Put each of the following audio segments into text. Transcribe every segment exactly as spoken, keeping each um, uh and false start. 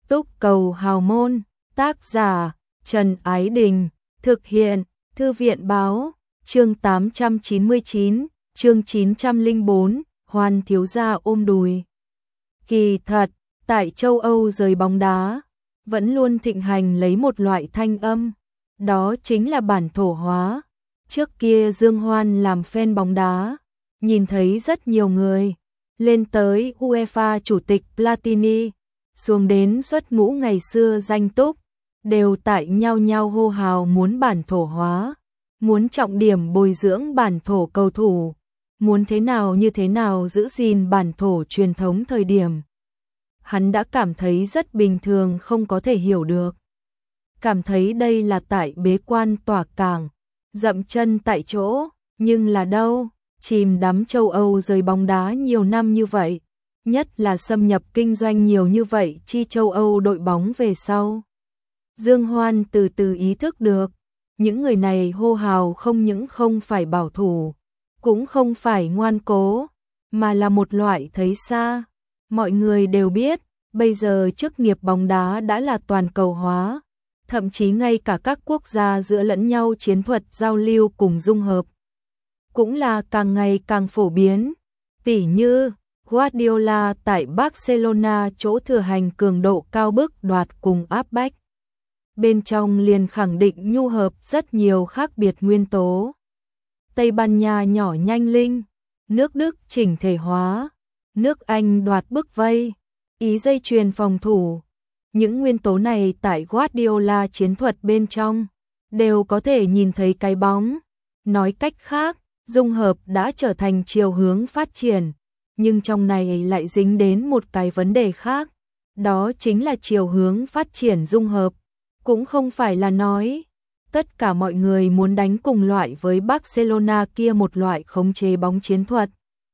Túc Cầu Hào Môn, tác giả Trần Ái Đình, thực hiện Thư viện Báo, chương tám trăm chín mươi chín, chương chín trăm lẻ bốn, Hoan thiếu gia ôm đùi. Kỳ thật, tại châu Âu giới bóng đá, vẫn luôn thịnh hành lấy một loại thanh âm, đó chính là bản thổ hóa. Trước kia Dương Hoan làm fan bóng đá, nhìn thấy rất nhiều người, lên tới UEFA chủ tịch Platini, xuống đến xuất ngũ ngày xưa danh túc, đều tại nhau nhau hô hào muốn bản thổ hóa, muốn trọng điểm bồi dưỡng bản thổ cầu thủ, muốn thế nào như thế nào giữ gìn bản thổ truyền thống thời điểm. Hắn đã cảm thấy rất bình thường, không có thể hiểu được. Cảm thấy đây là tại bế quan tỏa cảng, dậm chân tại chỗ, nhưng là đâu, chìm đắm châu Âu giới bóng đá nhiều năm như vậy, nhất là xâm nhập kinh doanh nhiều như vậy chi châu Âu đội bóng về sau. Dương Hoan từ từ ý thức được, những người này hô hào không những không phải bảo thủ, cũng không phải ngoan cố, mà là một loại thấy xa. Mọi người đều biết, bây giờ chức nghiệp bóng đá đã là toàn cầu hóa, thậm chí ngay cả các quốc gia giữa lẫn nhau chiến thuật giao lưu cùng dung hợp cũng là càng ngày càng phổ biến. Tỉ như Guardiola tại Barcelona chỗ thừa hành cường độ cao bức đoạt cùng áp bách. Bên trong liền khẳng định nhu hợp rất nhiều khác biệt nguyên tố. Tây Ban Nha nhỏ nhanh linh, nước Đức chỉnh thể hóa, nước Anh đoạt bức vây, ý dây chuyền phòng thủ. Những nguyên tố này tại Guardiola chiến thuật bên trong đều có thể nhìn thấy cái bóng. Nói cách khác, dung hợp đã trở thành chiều hướng phát triển, nhưng trong này lại dính đến một cái vấn đề khác, đó chính là chiều hướng phát triển dung hợp. Cũng không phải là nói tất cả mọi người muốn đánh cùng loại với Barcelona kia một loại khống chế bóng chiến thuật,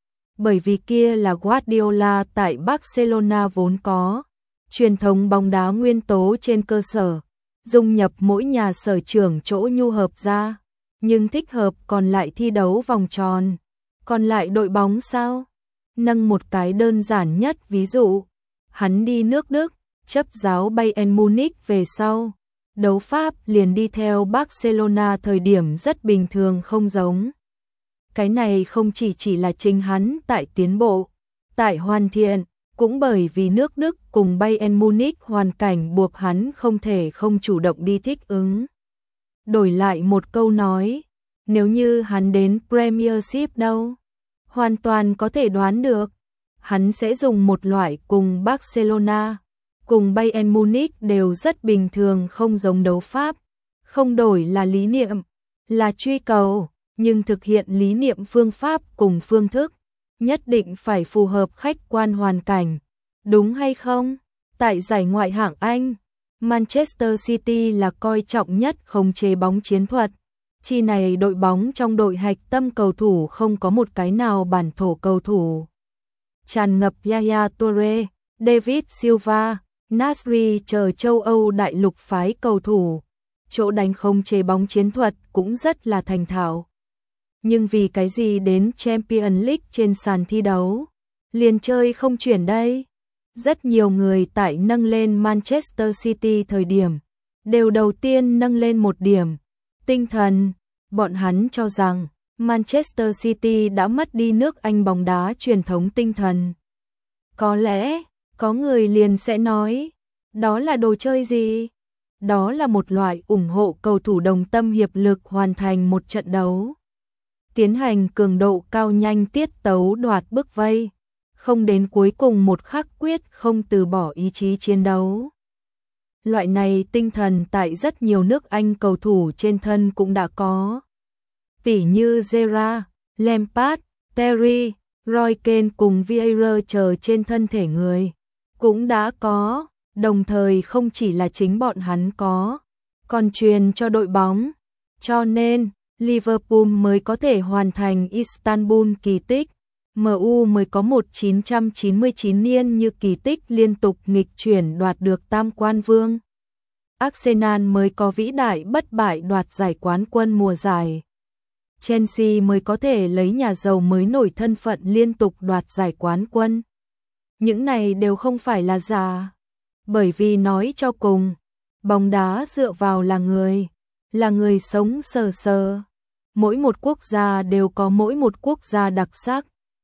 bởi vì kia là Guardiola tại Barcelona vốn có truyền thống bóng đá nguyên tố trên cơ sở dung nhập mỗi nhà sở trưởng chỗ nhu hợp ra, nhưng thích hợp còn lại thi đấu vòng tròn. Còn lại đội bóng sao? Nâng một cái đơn giản nhất ví dụ, hắn đi nước Đức, chấp giáo Bayern Munich về sau, đấu pháp liền đi theo Barcelona thời điểm rất bình thường không giống. Cái này không chỉ chỉ là chính hắn tại tiến bộ, tại hoàn thiện, cũng bởi vì nước Đức cùng Bayern Munich hoàn cảnh buộc hắn không thể không chủ động đi thích ứng. Đổi lại một câu nói, nếu như hắn đến Premiership đâu, hoàn toàn có thể đoán được, hắn sẽ dùng một loại cùng Barcelona, cùng Bayern Munich đều rất bình thường không giống đấu pháp, không đổi là lý niệm, là truy cầu, nhưng thực hiện lý niệm phương pháp cùng phương thức, nhất định phải phù hợp khách quan hoàn cảnh, đúng hay không? Tại giải ngoại hạng Anh, Manchester City là coi trọng nhất khống chế bóng chiến thuật. Chi này đội bóng trong đội hạch tâm cầu thủ không có một cái nào bản thổ cầu thủ. Tràn ngập Yaya Toure, David Silva, Nasri chờ châu Âu đại lục phái cầu thủ. Chỗ đánh khống chế bóng chiến thuật cũng rất là thành thạo. Nhưng vì cái gì đến Champions League trên sàn thi đấu, liền chơi không chuyển đây? Rất nhiều người tại nâng lên Manchester City thời điểm, đều đầu tiên nâng lên một điểm, tinh thần. Bọn hắn cho rằng Manchester City đã mất đi nước Anh bóng đá truyền thống tinh thần. Có lẽ, có người liền sẽ nói, đó là đồ chơi gì? Đó là một loại ủng hộ cầu thủ đồng tâm hiệp lực hoàn thành một trận đấu, tiến hành cường độ cao nhanh tiết tấu đoạt bức vây, không đến cuối cùng một khắc quyết không từ bỏ ý chí chiến đấu. Loại này tinh thần tại rất nhiều nước Anh cầu thủ trên thân cũng đã có. Tỉ như Gerrard, Lampard, Terry, Roy Keane cùng Vieira chờ trên thân thể người, cũng đã có, đồng thời không chỉ là chính bọn hắn có, còn truyền cho đội bóng. Cho nên, Liverpool mới có thể hoàn thành Istanbul kỳ tích, em u mới có một nghìn chín trăm chín mươi chín niên như kỳ tích liên tục nghịch chuyển đoạt được tam quan vương. Arsenal mới có vĩ đại bất bại đoạt giải quán quân mùa giải. Chelsea mới có thể lấy nhà giàu mới nổi thân phận liên tục đoạt giải quán quân. Những này đều không phải là giả. Bởi vì nói cho cùng, bóng đá dựa vào là người, là người sống sờ sờ. Mỗi một quốc gia đều có mỗi một quốc gia đặc sắc.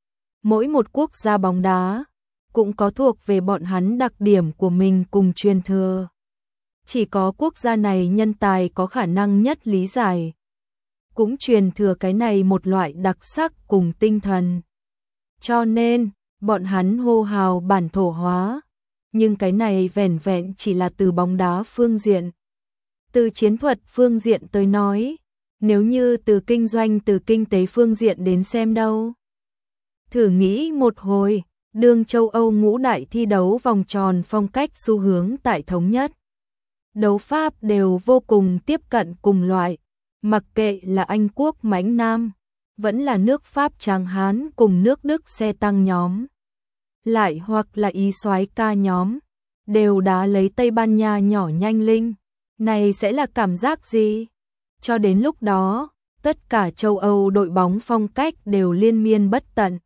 Mỗi một quốc gia bóng đá cũng có thuộc về bọn hắn đặc điểm của mình cùng truyền thừa. Chỉ có quốc gia này nhân tài có khả năng nhất lý giải, cũng truyền thừa cái này một loại đặc sắc cùng tinh thần. Cho nên, bọn hắn hô hào bản thổ hóa, nhưng cái này vẻn vẹn chỉ là từ bóng đá phương diện. Từ chiến thuật phương diện tới nói, nếu như từ kinh doanh từ kinh tế phương diện đến xem đâu. Thử nghĩ một hồi, đương châu Âu ngũ đại thi đấu vòng tròn phong cách xu hướng tại thống nhất. Đấu pháp đều vô cùng tiếp cận cùng loại, mặc kệ là Anh quốc mãnh nam, vẫn là nước Pháp tráng hán cùng nước Đức xe tăng nhóm. Lại hoặc là Ý soái ca nhóm, đều đá lấy Tây Ban Nha nhỏ nhanh linh. Này sẽ là cảm giác gì? Cho đến lúc đó, tất cả châu Âu đội bóng phong cách đều liên miên bất tận.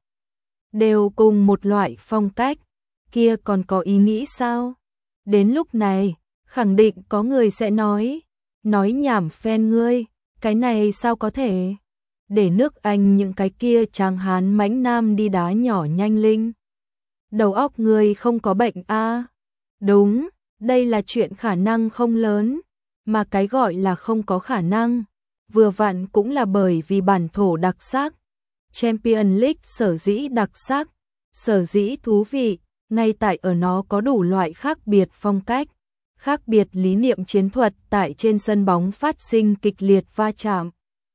Đều cùng một loại phong cách, kia còn có ý nghĩ sao? Đến lúc này, khẳng định có người sẽ nói, nói nhảm phen ngươi, cái này sao có thể? Để nước Anh những cái kia tráng hán mãnh nam đi đá nhỏ nhanh linh. Đầu óc ngươi không có bệnh a? À? Đúng, đây là chuyện khả năng không lớn, mà cái gọi là không có khả năng, vừa vặn cũng là bởi vì bản thổ đặc sắc. Champions League sở dĩ đặc sắc, sở dĩ thú vị, ngay tại ở nó có đủ loại khác biệt phong cách, khác biệt lý niệm chiến thuật tại trên sân bóng phát sinh kịch liệt va chạm.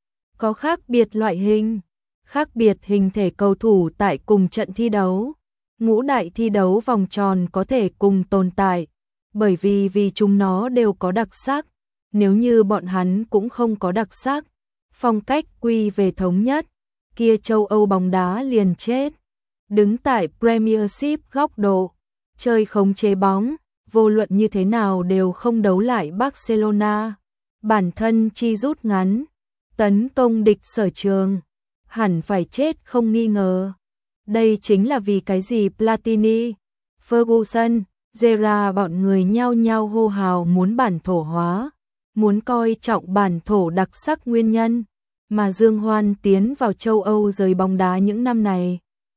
Có khác biệt loại hình, khác biệt hình thể cầu thủ tại cùng trận thi đấu. Ngũ đại thi đấu vòng tròn có thể cùng tồn tại, bởi vì vì chúng nó đều có đặc sắc. Nếu như bọn hắn cũng không có đặc sắc, phong cách quy về thống nhất, kia châu Âu bóng đá liền chết. Đứng tại Premiership góc độ, chơi khống chế bóng, vô luận như thế nào đều không đấu lại Barcelona. Bản thân chi rút ngắn, tấn công địch sở trường, hẳn phải chết không nghi ngờ. Đây chính là vì cái gì Platini, Ferguson, Gerrard bọn người nhao nhao hô hào muốn bản thổ hóa, muốn coi trọng bản thổ đặc sắc nguyên nhân, mà Dương Hoan tiến vào châu Âu giới bóng đá những năm này.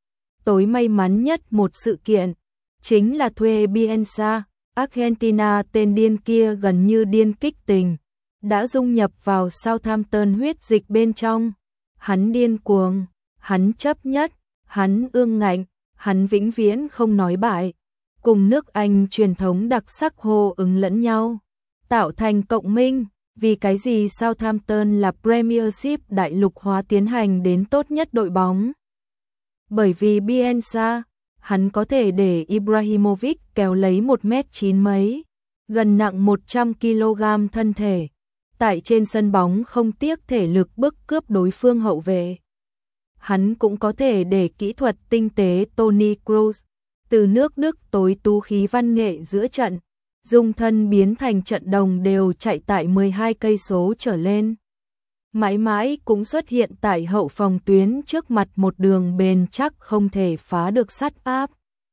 Tối may mắn nhất một sự kiện, chính là thuê Bielsa, Argentina tên điên kia gần như điên kích tình, đã dung nhập vào Southampton huyết dịch bên trong. Hắn điên cuồng, hắn chấp nhất, hắn ương ngạnh, hắn vĩnh viễn không nói bại, cùng nước Anh truyền thống đặc sắc hô ứng lẫn nhau, tạo thành cộng minh. Vì cái gì Southampton là Premiership đại lục hóa tiến hành đến tốt nhất đội bóng? Bởi vì Bielsa, hắn có thể để Ibrahimovic kéo lấy một mét chín mấy, gần nặng một trăm ki lô gam thân thể, tại trên sân bóng không tiếc thể lực bức cướp đối phương hậu vệ. Hắn cũng có thể để kỹ thuật tinh tế Toni Kroos, từ nước Đức tối tú khí văn nghệ giữa trận, dung thân biến thành trận đồng đều chạy tại mười hai cây số trở lên. Mãi mãi cũng xuất hiện tại hậu phòng tuyến trước mặt một đường bền chắc không thể phá được sắt áp.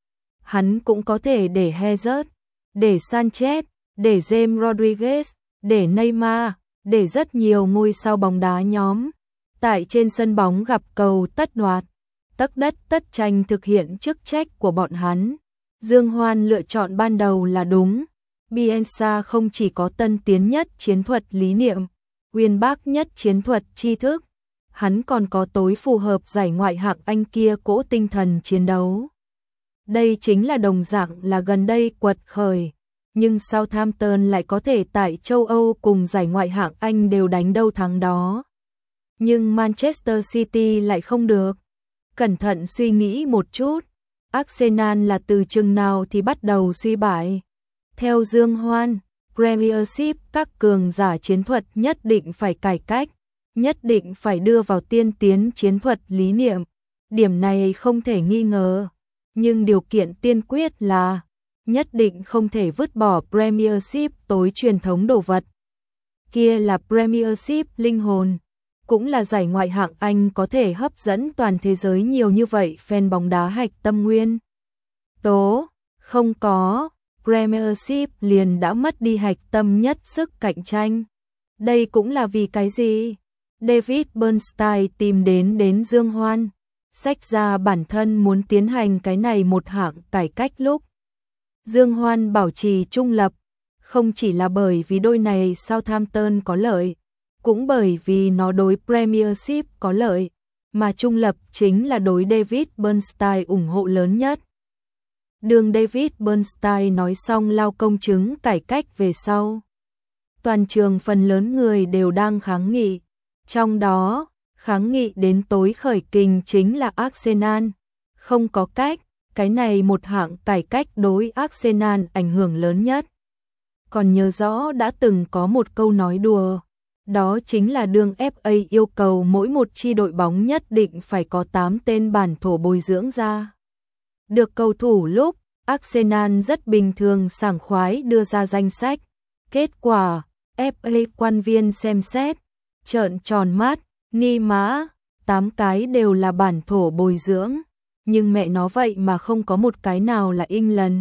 Hắn cũng có thể để Hazard, để Sanchez, để James Rodriguez, để Neymar, để rất nhiều ngôi sao bóng đá nhóm. Tại trên sân bóng gặp cầu tất đoạt, tất đất tất tranh thực hiện chức trách của bọn hắn. Dương Hoan lựa chọn ban đầu là đúng. Bielsa không chỉ có tân tiến nhất chiến thuật lý niệm, uyên bác nhất chiến thuật tri thức, hắn còn có tối phù hợp giải ngoại hạng Anh kia cỗ tinh thần chiến đấu. Đây chính là đồng dạng là gần đây quật khởi, nhưng Southampton lại có thể tại châu Âu cùng giải ngoại hạng Anh đều đánh đâu thắng đó. Nhưng Manchester City lại không được. Cẩn thận suy nghĩ một chút, Arsenal là từ chừng nào thì bắt đầu suy bại. Theo Dương Hoan, Premiership các cường giả chiến thuật nhất định phải cải cách, nhất định phải đưa vào tiên tiến chiến thuật lý niệm. Điểm này không thể nghi ngờ, nhưng điều kiện tiên quyết là nhất định không thể vứt bỏ Premiership tối truyền thống đồ vật. Kia là Premiership linh hồn, cũng là giải ngoại hạng Anh có thể hấp dẫn toàn thế giới nhiều như vậy fan bóng đá hạch tâm nguyên. Tố, không có. Premiership liền đã mất đi hạch tâm nhất sức cạnh tranh. Đây cũng là vì cái gì? David Bernstein tìm đến đến Dương Hoan, sách ra bản thân muốn tiến hành cái này một hạng cải cách lúc. Dương Hoan bảo trì trung lập, không chỉ là bởi vì đôi này Southampton có lợi, cũng bởi vì nó đối Premiership có lợi, mà trung lập chính là đối David Bernstein ủng hộ lớn nhất. Đường David Bernstein nói xong lao công chứng cải cách về sau. Toàn trường phần lớn người đều đang kháng nghị, trong đó, kháng nghị đến tối khởi kình chính là Arsenal. Không có cách, cái này một hạng cải cách đối Arsenal ảnh hưởng lớn nhất. Còn nhớ rõ đã từng có một câu nói đùa, đó chính là đường ép a yêu cầu mỗi một chi đội bóng nhất định phải có tám tên bản thổ bồi dưỡng ra được cầu thủ lúc Arsenal rất bình thường sảng khoái đưa ra danh sách. Kết quả, ép a quan viên xem xét, trợn tròn mắt, ni má, tám cái đều là bản thổ bồi dưỡng, nhưng mẹ nó vậy mà không có một cái nào là England.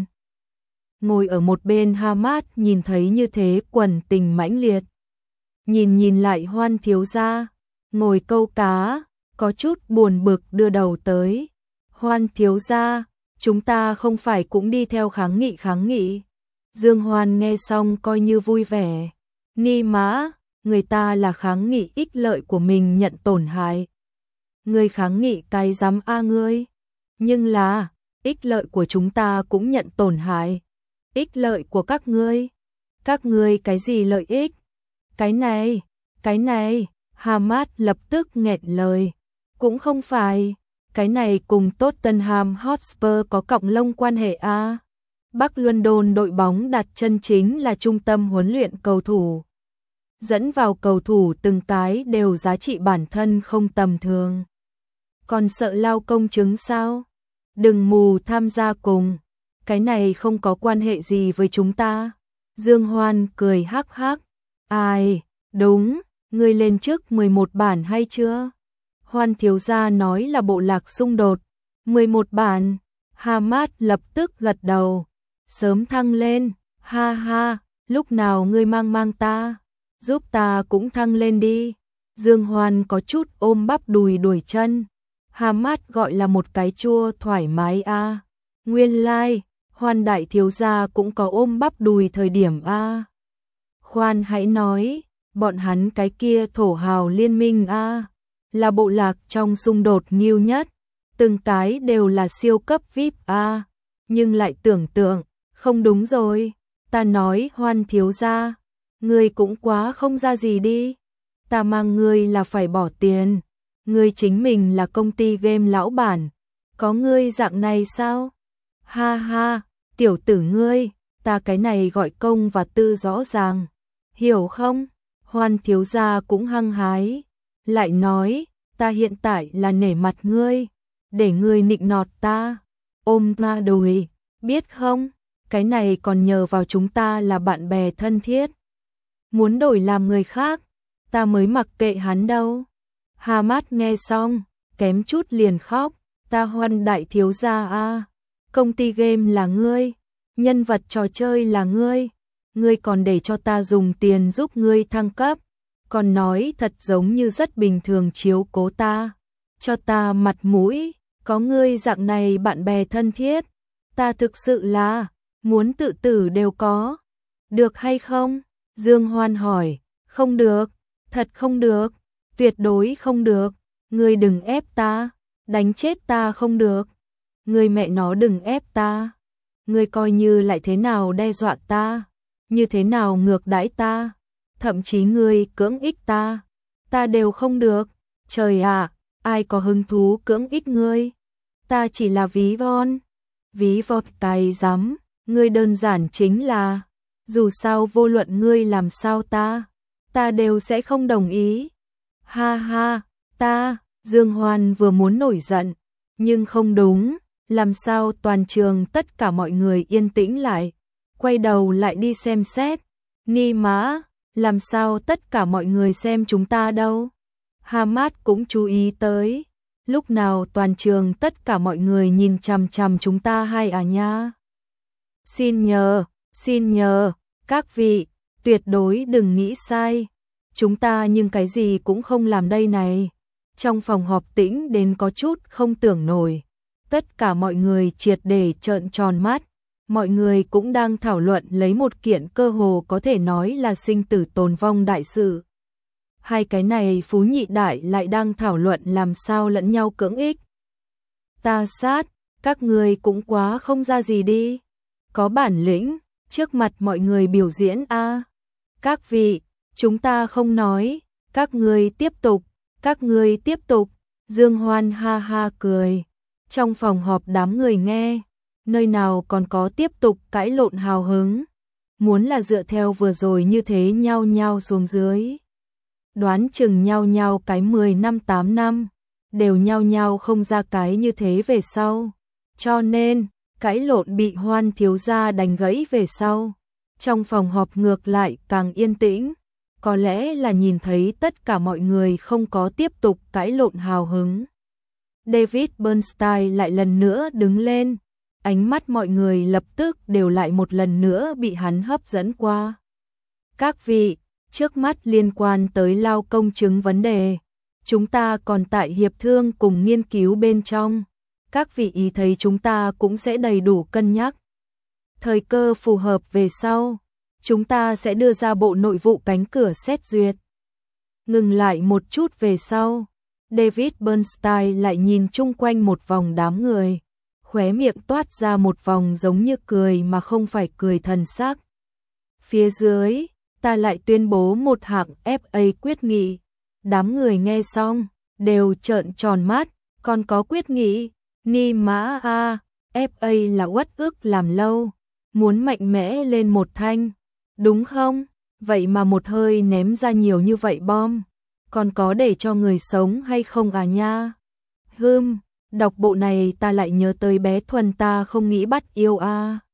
Ngồi ở một bên Hamad nhìn thấy như thế quần tình mãnh liệt. Nhìn nhìn lại Hoan thiếu gia, ngồi câu cá, có chút buồn bực đưa đầu tới. Hoan thiếu gia, chúng ta không phải cũng đi theo kháng nghị kháng nghị. Dương Hoan nghe xong coi như vui vẻ. Ni má, người ta là kháng nghị ích lợi của mình nhận tổn hại. Ngươi kháng nghị cái dám a ngươi. Nhưng là, ích lợi của chúng ta cũng nhận tổn hại. Ích lợi của các ngươi. Các ngươi cái gì lợi ích? Cái này, cái này, Hamad lập tức nghẹn lời. Cũng không phải, cái này cùng Tottenham Hotspur có cọng lông quan hệ a. Bắc London đội bóng đặt chân chính là trung tâm huấn luyện cầu thủ. Dẫn vào cầu thủ từng cái đều giá trị bản thân không tầm thường. Còn sợ lao công chứng sao? Đừng mù tham gia cùng. Cái này không có quan hệ gì với chúng ta. Dương Hoan cười hắc hắc. Ai, đúng, ngươi lên trước mười một bản hay chưa? Hoan thiếu gia nói là bộ lạc xung đột. mười một bản. Hamad lập tức gật đầu. Sớm thăng lên, ha ha, lúc nào ngươi mang mang ta, giúp ta cũng thăng lên đi. Dương Hoan có chút ôm bắp đùi đuổi chân. Hamad gọi là một cái chua thoải mái a. À. Nguyên lai, like, Hoan đại thiếu gia cũng có ôm bắp đùi thời điểm a. À. Khoan hãy nói, bọn hắn cái kia thổ hào liên minh a, à, là bộ lạc trong xung đột nghiêu nhất, từng cái đều là siêu cấp vi ai pi a, à. Nhưng lại tưởng tượng, không đúng rồi, ta nói Hoan thiếu gia, ngươi cũng quá không ra gì đi, ta mang ngươi là phải bỏ tiền, ngươi chính mình là công ty game lão bản, có ngươi dạng này sao? Ha ha, tiểu tử ngươi, ta cái này gọi công và tư rõ ràng, hiểu không? Hoan thiếu gia cũng hăng hái, lại nói, ta hiện tại là nể mặt ngươi, để ngươi nịnh nọt ta, ôm ta đùi, biết không? Cái này còn nhờ vào chúng ta là bạn bè thân thiết. Muốn đổi làm người khác, ta mới mặc kệ hắn đâu. Hamad nghe xong, kém chút liền khóc, ta Hoan đại thiếu gia a, công ty game là ngươi, nhân vật trò chơi là ngươi, ngươi còn để cho ta dùng tiền giúp ngươi thăng cấp, còn nói thật giống như rất bình thường chiếu cố ta, cho ta mặt mũi, có ngươi dạng này bạn bè thân thiết, ta thực sự là muốn tự tử đều có. Được hay không? Dương Hoan hỏi. Không được, thật không được, tuyệt đối không được, ngươi đừng ép ta, đánh chết ta không được. Ngươi mẹ nó đừng ép ta. Ngươi coi như lại thế nào đe dọa ta, như thế nào ngược đãi ta, thậm chí ngươi cưỡng ích ta, ta đều không được. Trời ạ, ai có hứng thú cưỡng ích ngươi? Ta chỉ là ví von. Ví von cái rắm, ngươi đơn giản chính là, dù sao vô luận ngươi làm sao ta, ta đều sẽ không đồng ý. Ha ha, ta, Dương Hoan vừa muốn nổi giận, nhưng không đúng, làm sao toàn trường tất cả mọi người yên tĩnh lại, quay đầu lại đi xem xét. Ni má, làm sao tất cả mọi người xem chúng ta đâu? Hamad cũng chú ý tới, lúc nào toàn trường tất cả mọi người nhìn chằm chằm chúng ta hay à nha? Xin nhờ, Xin nhờ, các vị, tuyệt đối đừng nghĩ sai. Chúng ta nhưng cái gì cũng không làm đây này. Trong phòng họp tĩnh đến có chút không tưởng nổi. Tất cả mọi người triệt để trợn tròn mắt. Mọi người cũng đang thảo luận lấy một kiện cơ hồ có thể nói là sinh tử tồn vong đại sự. Hai cái này phú nhị đại lại đang thảo luận làm sao lẫn nhau cưỡng ích. Ta sát, các người cũng quá không ra gì đi. Có bản lĩnh, trước mặt mọi người biểu diễn a. Các vị, chúng ta không nói, các người tiếp tục, các người tiếp tục. Dương Hoan ha ha cười. Trong phòng họp đám người nghe, nơi nào còn có tiếp tục cãi lộn hào hứng. Muốn là dựa theo vừa rồi như thế nhao nhao xuống dưới. Đoán chừng nhao nhao cái mười năm tám năm, đều nhao nhao không ra cái như thế về sau. Cho nên, cãi lộn bị Hoan thiếu gia đánh gãy về sau. Trong phòng họp ngược lại càng yên tĩnh, có lẽ là nhìn thấy tất cả mọi người không có tiếp tục cãi lộn hào hứng. David Bernstein lại lần nữa đứng lên, ánh mắt mọi người lập tức đều lại một lần nữa bị hắn hấp dẫn qua. Các vị, trước mắt liên quan tới lao công chứng vấn đề, chúng ta còn tại hiệp thương cùng nghiên cứu bên trong. Các vị ý thấy chúng ta cũng sẽ đầy đủ cân nhắc. Thời cơ phù hợp về sau, chúng ta sẽ đưa ra Bộ Nội vụ cánh cửa xét duyệt. Ngừng lại một chút về sau, David Bernstein lại nhìn chung quanh một vòng đám người, khóe miệng toát ra một vòng giống như cười mà không phải cười thần sắc. Phía dưới, ta lại tuyên bố một hạng ép a quyết nghị. Đám người nghe xong, đều trợn tròn mắt, còn có quyết nghị, ni mã a, ép a là uất ức làm lâu, muốn mạnh mẽ lên một thanh, đúng không? Vậy mà một hơi ném ra nhiều như vậy bom, còn có để cho người sống hay không à nha? Hừm, đọc bộ này ta lại nhớ tới bé Thuần ta không nghĩ bắt yêu a.